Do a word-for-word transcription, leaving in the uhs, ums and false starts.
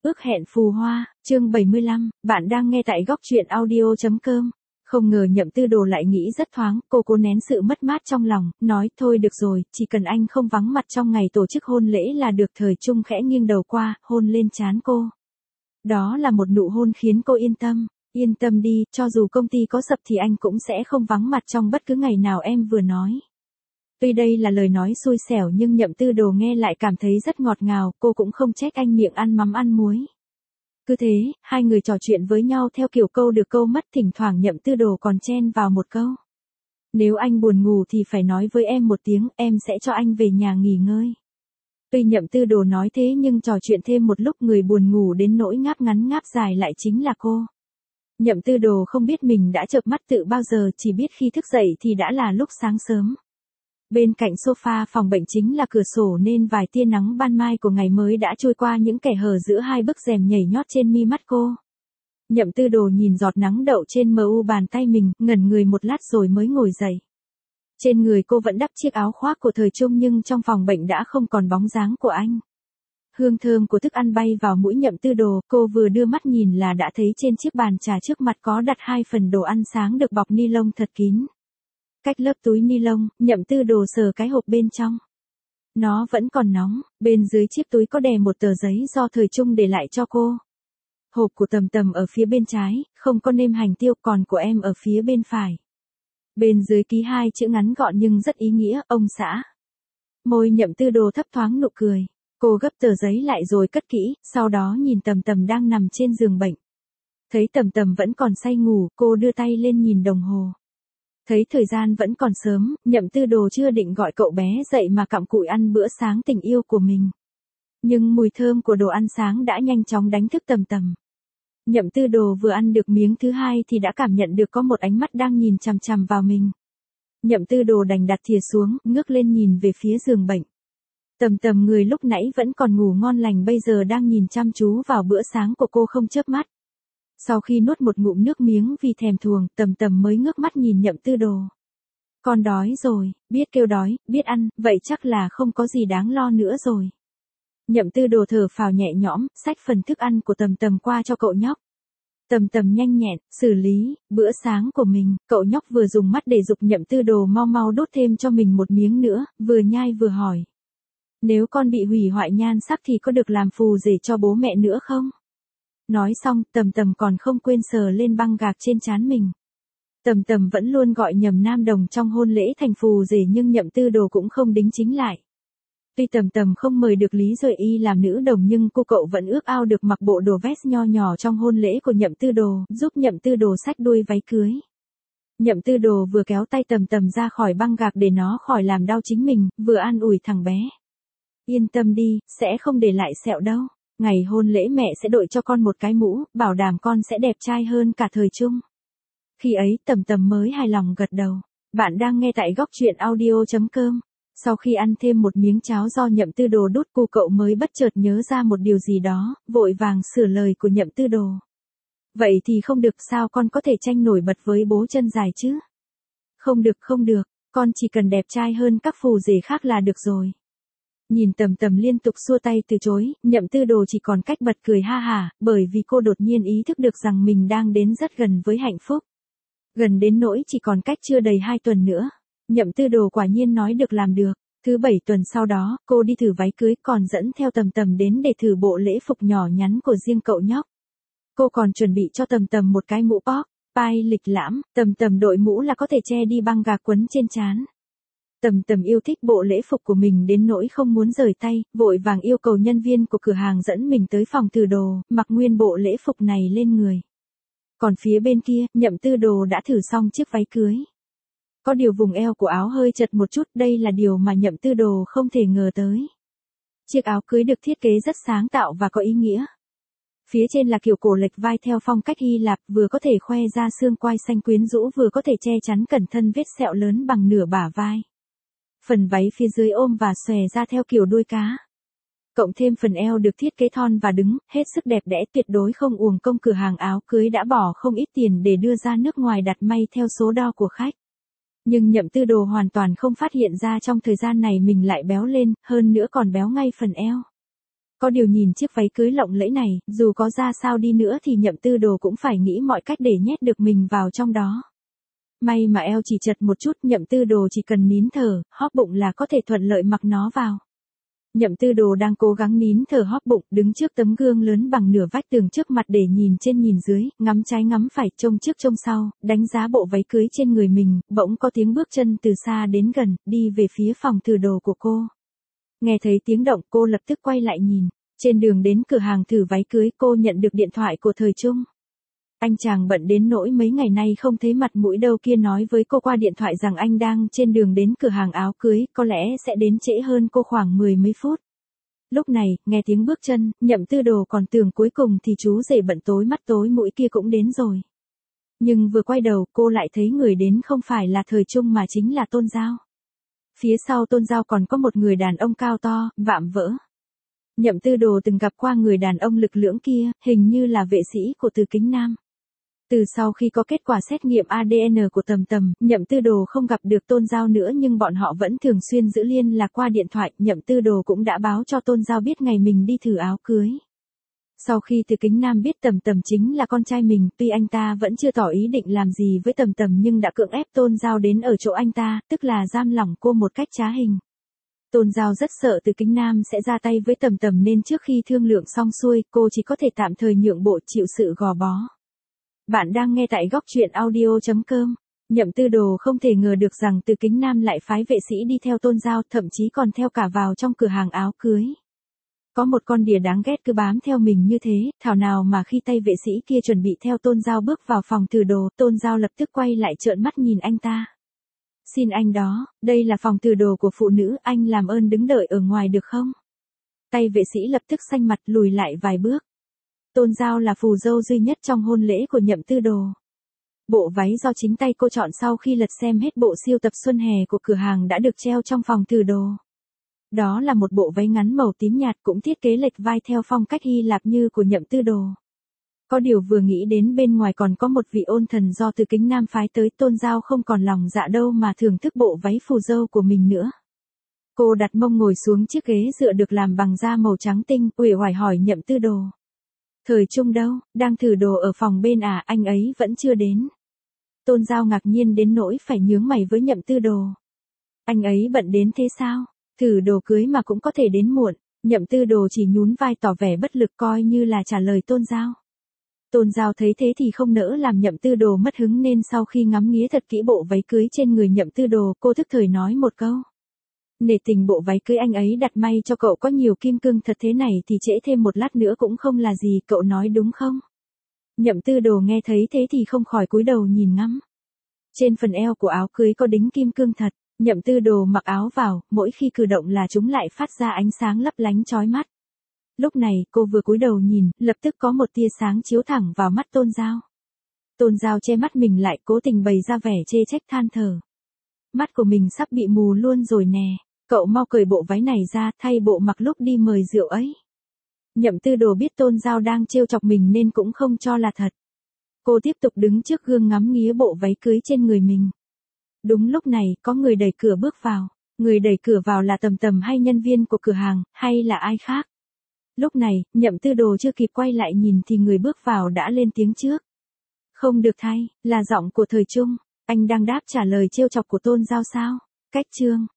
Ước hẹn phù hoa, chương bảy mươi lăm, bạn đang nghe tại góc truyện audio chấm com. Không ngờ Nhậm Tư Đồ lại nghĩ rất thoáng, cô cố nén sự mất mát trong lòng, nói thôi được rồi, chỉ cần anh không vắng mặt trong ngày tổ chức hôn lễ là được. Thời Trung khẽ nghiêng đầu qua, hôn lên trán cô. Đó là một nụ hôn khiến cô yên tâm, yên tâm đi, cho dù công ty có sập thì anh cũng sẽ không vắng mặt trong bất cứ ngày nào em vừa nói. Tuy đây là lời nói xui xẻo nhưng Nhậm Tư Đồ nghe lại cảm thấy rất ngọt ngào, cô cũng không trách anh miệng ăn mắm ăn muối. Cứ thế, hai người trò chuyện với nhau theo kiểu câu được câu mất, thỉnh thoảng Nhậm Tư Đồ còn chen vào một câu. Nếu anh buồn ngủ thì phải nói với em một tiếng, em sẽ cho anh về nhà nghỉ ngơi. Tuy Nhậm Tư Đồ nói thế nhưng trò chuyện thêm một lúc người buồn ngủ đến nỗi ngáp ngắn ngáp dài lại chính là cô. Nhậm Tư Đồ không biết mình đã chợp mắt từ bao giờ, chỉ biết khi thức dậy thì đã là lúc sáng sớm. Bên cạnh sofa phòng bệnh chính là cửa sổ nên vài tia nắng ban mai của ngày mới đã trôi qua những kẽ hở giữa hai bức rèm nhảy nhót trên mi mắt cô. Nhậm Tư Đồ nhìn giọt nắng đậu trên mờ u bàn tay mình, ngẩn người một lát rồi mới ngồi dậy. Trên người cô vẫn đắp chiếc áo khoác của thời Trung nhưng trong phòng bệnh đã không còn bóng dáng của anh. Hương thơm của thức ăn bay vào mũi Nhậm Tư Đồ, cô vừa đưa mắt nhìn là đã thấy trên chiếc bàn trà trước mặt có đặt hai phần đồ ăn sáng được bọc ni lông thật kín. Cách lớp túi ni lông, Nhậm Tư Đồ sờ cái hộp bên trong. Nó vẫn còn nóng, bên dưới chiếc túi có đè một tờ giấy do thời Trung để lại cho cô. Hộp của Tầm Tầm ở phía bên trái, không có nêm hành tiêu, còn của em ở phía bên phải. Bên dưới ký hai chữ ngắn gọn nhưng rất ý nghĩa, ông xã. Môi Nhậm Tư Đồ thấp thoáng nụ cười. Cô gấp tờ giấy lại rồi cất kỹ, sau đó nhìn Tầm Tầm đang nằm trên giường bệnh. Thấy Tầm Tầm vẫn còn say ngủ, cô đưa tay lên nhìn đồng hồ. Thấy thời gian vẫn còn sớm, Nhậm Tư Đồ chưa định gọi cậu bé dậy mà cặm cụi ăn bữa sáng tình yêu của mình. Nhưng mùi thơm của đồ ăn sáng đã nhanh chóng đánh thức Tầm Tầm. Nhậm Tư Đồ vừa ăn được miếng thứ hai thì đã cảm nhận được có một ánh mắt đang nhìn chằm chằm vào mình. Nhậm Tư Đồ đành đặt thìa xuống, ngước lên nhìn về phía giường bệnh. Tầm Tầm người lúc nãy vẫn còn ngủ ngon lành bây giờ đang nhìn chăm chú vào bữa sáng của cô không chớp mắt. Sau khi nuốt một ngụm nước miếng vì thèm thuồng, Tầm Tầm mới ngước mắt nhìn Nhậm Tư Đồ. Con đói rồi, biết kêu đói, biết ăn, vậy chắc là không có gì đáng lo nữa rồi. Nhậm Tư Đồ thở phào nhẹ nhõm, xách phần thức ăn của Tầm Tầm qua cho cậu nhóc. Tầm Tầm nhanh nhẹn, xử lý, bữa sáng của mình, cậu nhóc vừa dùng mắt để giục Nhậm Tư Đồ mau mau đốt thêm cho mình một miếng nữa, vừa nhai vừa hỏi. Nếu con bị hủy hoại nhan sắc thì có được làm phù rể cho bố mẹ nữa không? Nói xong, Tầm Tầm còn không quên sờ lên băng gạc trên trán mình. Tầm Tầm vẫn luôn gọi nhầm nam đồng trong hôn lễ thành phù rể nhưng Nhậm Tư Đồ cũng không đính chính lại. Tuy Tầm Tầm không mời được Lý Duệ Y làm nữ đồng nhưng cô cậu vẫn ước ao được mặc bộ đồ vest nho nhỏ trong hôn lễ của Nhậm Tư Đồ, giúp Nhậm Tư Đồ xách đuôi váy cưới. Nhậm Tư Đồ vừa kéo tay Tầm Tầm ra khỏi băng gạc để nó khỏi làm đau chính mình, vừa an ủi thằng bé. Yên tâm đi, sẽ không để lại sẹo đâu. Ngày hôn lễ mẹ sẽ đội cho con một cái mũ, bảo đảm con sẽ đẹp trai hơn cả thời Trung. Khi ấy Tầm Tầm mới hài lòng gật đầu. Bạn đang nghe tại góc truyện audio chấm com. Sau khi ăn thêm một miếng cháo do Nhậm Tư Đồ đút, cô cậu mới bất chợt nhớ ra một điều gì đó, vội vàng sửa lời của Nhậm Tư Đồ. Vậy thì không được, sao con có thể tranh nổi bật với bố chân dài chứ? Không được không được, con chỉ cần đẹp trai hơn các phù rể khác là được rồi. Nhìn Tầm Tầm liên tục xua tay từ chối, Nhậm Tư Đồ chỉ còn cách bật cười ha hả, bởi vì cô đột nhiên ý thức được rằng mình đang đến rất gần với hạnh phúc. Gần đến nỗi chỉ còn cách chưa đầy hai tuần nữa. Nhậm Tư Đồ quả nhiên nói được làm được. Thứ bảy tuần sau đó, cô đi thử váy cưới còn dẫn theo Tầm Tầm đến để thử bộ lễ phục nhỏ nhắn của riêng cậu nhóc. Cô còn chuẩn bị cho Tầm Tầm một cái mũ pop, pai lịch lãm, Tầm Tầm đội mũ là có thể che đi băng gạc quấn trên trán. Tầm Tầm yêu thích bộ lễ phục của mình đến nỗi không muốn rời tay, vội vàng yêu cầu nhân viên của cửa hàng dẫn mình tới phòng thử đồ, mặc nguyên bộ lễ phục này lên người. Còn phía bên kia, Nhậm Tư Đồ đã thử xong chiếc váy cưới. Có điều vùng eo của áo hơi chật một chút, đây là điều mà Nhậm Tư Đồ không thể ngờ tới. Chiếc áo cưới được thiết kế rất sáng tạo và có ý nghĩa. Phía trên là kiểu cổ lệch vai theo phong cách Hy Lạp, vừa có thể khoe ra xương quai xanh quyến rũ vừa có thể che chắn cẩn thân vết sẹo lớn bằng nửa bả vai. Phần váy phía dưới ôm và xòe ra theo kiểu đuôi cá. Cộng thêm phần eo được thiết kế thon và đứng, hết sức đẹp đẽ, tuyệt đối không uổng công cửa hàng áo cưới đã bỏ không ít tiền để đưa ra nước ngoài đặt may theo số đo của khách. Nhưng Nhậm Tư Đồ hoàn toàn không phát hiện ra trong thời gian này mình lại béo lên, hơn nữa còn béo ngay phần eo. Có điều nhìn chiếc váy cưới lộng lẫy này, dù có ra sao đi nữa thì Nhậm Tư Đồ cũng phải nghĩ mọi cách để nhét được mình vào trong đó. May mà eo chỉ chật một chút, Nhậm Tư Đồ chỉ cần nín thở, hóp bụng là có thể thuận lợi mặc nó vào. Nhậm Tư Đồ đang cố gắng nín thở hóp bụng, đứng trước tấm gương lớn bằng nửa vách tường trước mặt để nhìn trên nhìn dưới, ngắm trái ngắm phải, trông trước trông sau, đánh giá bộ váy cưới trên người mình, bỗng có tiếng bước chân từ xa đến gần, đi về phía phòng thử đồ của cô. Nghe thấy tiếng động, cô lập tức quay lại nhìn. Trên đường đến cửa hàng thử váy cưới, cô nhận được điện thoại của Thời Trung. Anh chàng bận đến nỗi mấy ngày nay không thấy mặt mũi đâu kia nói với cô qua điện thoại rằng anh đang trên đường đến cửa hàng áo cưới, có lẽ sẽ đến trễ hơn cô khoảng mười mấy phút. Lúc này, nghe tiếng bước chân, Nhậm Tư Đồ còn tưởng cuối cùng thì chú rể bận tối mắt tối mũi kia cũng đến rồi. Nhưng vừa quay đầu, cô lại thấy người đến không phải là Thời Trung mà chính là Tôn Giao. Phía sau Tôn Giao còn có một người đàn ông cao to, vạm vỡ. Nhậm Tư Đồ từng gặp qua người đàn ông lực lưỡng kia, hình như là vệ sĩ của Từ Kính Nam. Từ sau khi có kết quả xét nghiệm a đê en của Tầm Tầm, Nhậm Tư Đồ không gặp được Tôn Giao nữa nhưng bọn họ vẫn thường xuyên giữ liên lạc qua điện thoại. Nhậm Tư Đồ cũng đã báo cho Tôn Giao biết ngày mình đi thử áo cưới. Sau khi Từ Kính Nam biết Tầm Tầm chính là con trai mình, tuy anh ta vẫn chưa tỏ ý định làm gì với Tầm Tầm nhưng đã cưỡng ép Tôn Giao đến ở chỗ anh ta, tức là giam lỏng cô một cách trá hình. Tôn Giao rất sợ Từ Kính Nam sẽ ra tay với Tầm Tầm nên trước khi thương lượng xong xuôi, cô chỉ có thể tạm thời nhượng bộ chịu sự gò bó. Bạn đang nghe tại góc truyện audio chấm com. Nhậm Tư Đồ không thể ngờ được rằng Từ Kính Nam lại phái vệ sĩ đi theo Tôn Giao, thậm chí còn theo cả vào trong cửa hàng áo cưới. Có một con đỉa đáng ghét cứ bám theo mình như thế, thảo nào mà khi tay vệ sĩ kia chuẩn bị theo Tôn Giao bước vào phòng thử đồ, Tôn Giao lập tức quay lại trợn mắt nhìn anh ta. Xin anh đó, đây là phòng thử đồ của phụ nữ, anh làm ơn đứng đợi ở ngoài được không? Tay vệ sĩ lập tức xanh mặt lùi lại vài bước. Tôn Giao là phù dâu duy nhất trong hôn lễ của Nhậm Tư Đồ. Bộ váy do chính tay cô chọn sau khi lật xem hết bộ siêu tập xuân hè của cửa hàng đã được treo trong phòng thử đồ. Đó là một bộ váy ngắn màu tím nhạt cũng thiết kế lệch vai theo phong cách Hy Lạp như của Nhậm Tư Đồ. Có điều vừa nghĩ đến bên ngoài còn có một vị ôn thần do Từ Kính Nam phái tới, Tôn Giao không còn lòng dạ đâu mà thưởng thức bộ váy phù dâu của mình nữa. Cô đặt mông ngồi xuống chiếc ghế dựa được làm bằng da màu trắng tinh, uể oải hỏi Nhậm Tư Đồ. Thời Trung đâu, đang thử đồ ở phòng bên à, anh ấy vẫn chưa đến. Tôn Giao ngạc nhiên đến nỗi phải nhướng mày với Nhậm Tư Đồ. Anh ấy bận đến thế sao? Thử đồ cưới mà cũng có thể đến muộn. Nhậm Tư Đồ chỉ nhún vai tỏ vẻ bất lực coi như là trả lời Tôn Giao. Tôn Giao thấy thế thì không nỡ làm Nhậm Tư Đồ mất hứng nên sau khi ngắm nghía thật kỹ bộ váy cưới trên người Nhậm Tư Đồ, cô thức thời nói một câu. Nể tình bộ váy cưới anh ấy đặt may cho cậu có nhiều kim cương thật thế này thì trễ thêm một lát nữa cũng không là gì, cậu nói đúng không? Nhậm Tư Đồ nghe thấy thế thì không khỏi cúi đầu nhìn ngắm. Trên phần eo của áo cưới có đính kim cương thật, Nhậm Tư Đồ mặc áo vào, mỗi khi cử động là chúng lại phát ra ánh sáng lấp lánh chói mắt. Lúc này, cô vừa cúi đầu nhìn, lập tức có một tia sáng chiếu thẳng vào mắt Tôn Giao. Tôn Giao che mắt mình lại, cố tình bày ra vẻ chê trách than thở. Mắt của mình sắp bị mù luôn rồi nè, cậu mau cởi bộ váy này ra, thay bộ mặc lúc đi mời rượu ấy. Nhậm Tư Đồ biết Tôn Giao đang trêu chọc mình nên cũng không cho là thật. Cô tiếp tục đứng trước gương ngắm nghía bộ váy cưới trên người mình. Đúng lúc này, có người đẩy cửa bước vào. Người đẩy cửa vào là Tầm Tầm hay nhân viên của cửa hàng, hay là ai khác? Lúc này, Nhậm Tư Đồ chưa kịp quay lại nhìn thì người bước vào đã lên tiếng trước. Không được thay, là giọng của Thời Trung. Anh đang đáp trả lời trêu chọc của Tôn Giao sao? Cách chương.